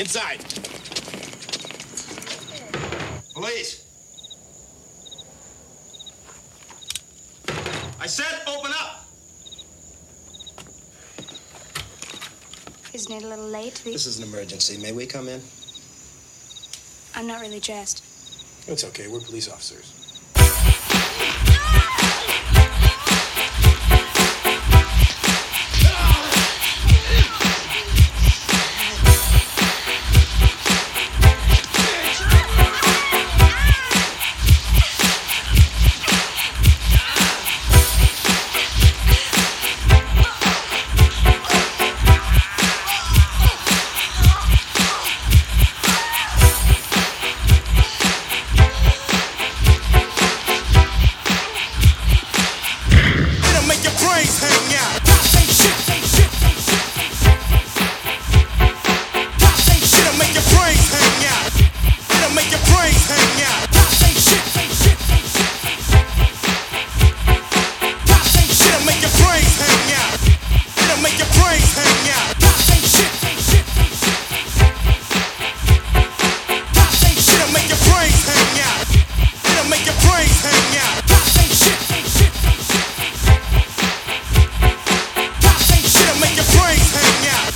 inside. Police. I said open up. Isn't it a little late to be... This is an emergency. May we come in? I'm not really dressed. It's okay. We're police officers. make your brains hang out. Cops ain't shit. Cops ain't shit. It'll make your brains hang out. It'll make your brains hang out. Cops ain't shit. Cops ain't shit. It'll make your brains hang out.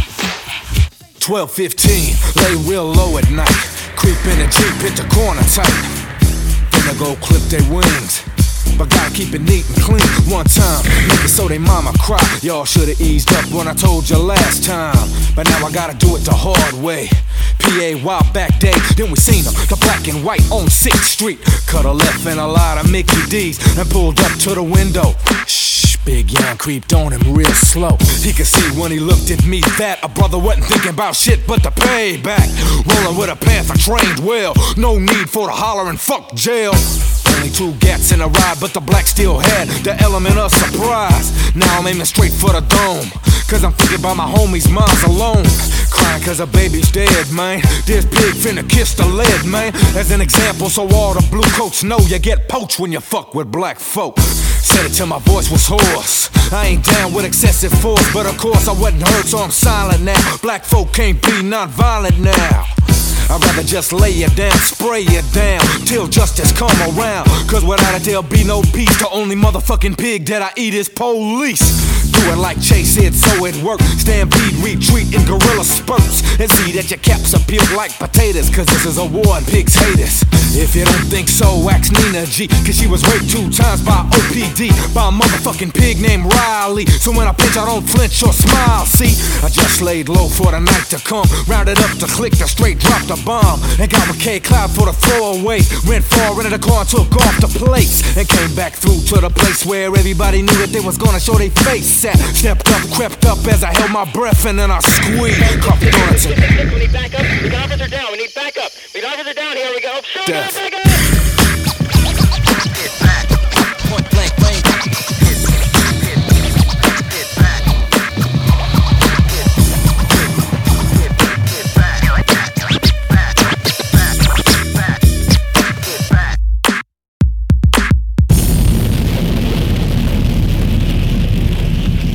12:15, lay real low at night. Creep in a Jeep, hit the corner tight. Finna go clip their wings, but gotta keep it neat and clean. One time, make it so they mama cry. Y'all should've eased up when I told you last time, but now I gotta do it the hard way. PA wild back day, then we seen them, the black and white on 6th Street. Cut a left and a lot of Mickey D's and pulled up to the window. Shh, Big Young creeped on him real slow. He could see when he looked at me that a brother wasn't thinking about shit but the payback. Rolling with a panther trained well, no need for the hollering fuck jail. Only 2 gats in a ride, but the black still had the element of surprise. Now I'm aiming straight for the dome, cause I'm thinking about my homies' moms alone. Crying cause a baby's dead, man. This pig finna kiss the lead, man. As an example, so all the blue coats know you get poached when you fuck with black folk. Said it till my voice was hoarse. I ain't down with excessive force, but of course I wasn't hurt, so I'm silent now. Black folk can't be non-violent now. I'd rather just lay you down, spray you down, till justice come around. Cause without it there'll be no peace. The only motherfucking pig that I eat is police. Do it like Chase said, so it worked. Stampede, retreat in guerrilla spurts, and see that your caps are peeled like potatoes. Cause this is a war and pigs hate us. If you don't think so, ask Nina G, cause she was raped 2 times by OPD, by a motherfucking pig named Riley. So when I pinch I don't flinch or smile. See, I just laid low for the night to come, rounded up to click the straight, dropped the bomb, and got with K-Cloud for the throwaway. Rent far into the car and took off the place, and came back through to the place where everybody knew that they was gonna show their face at. Stepped up, crept up as I held my breath, and then I squeezed. We need backup. We got officer down. We need backup. We got officer down. Here we go. Shoot, back up.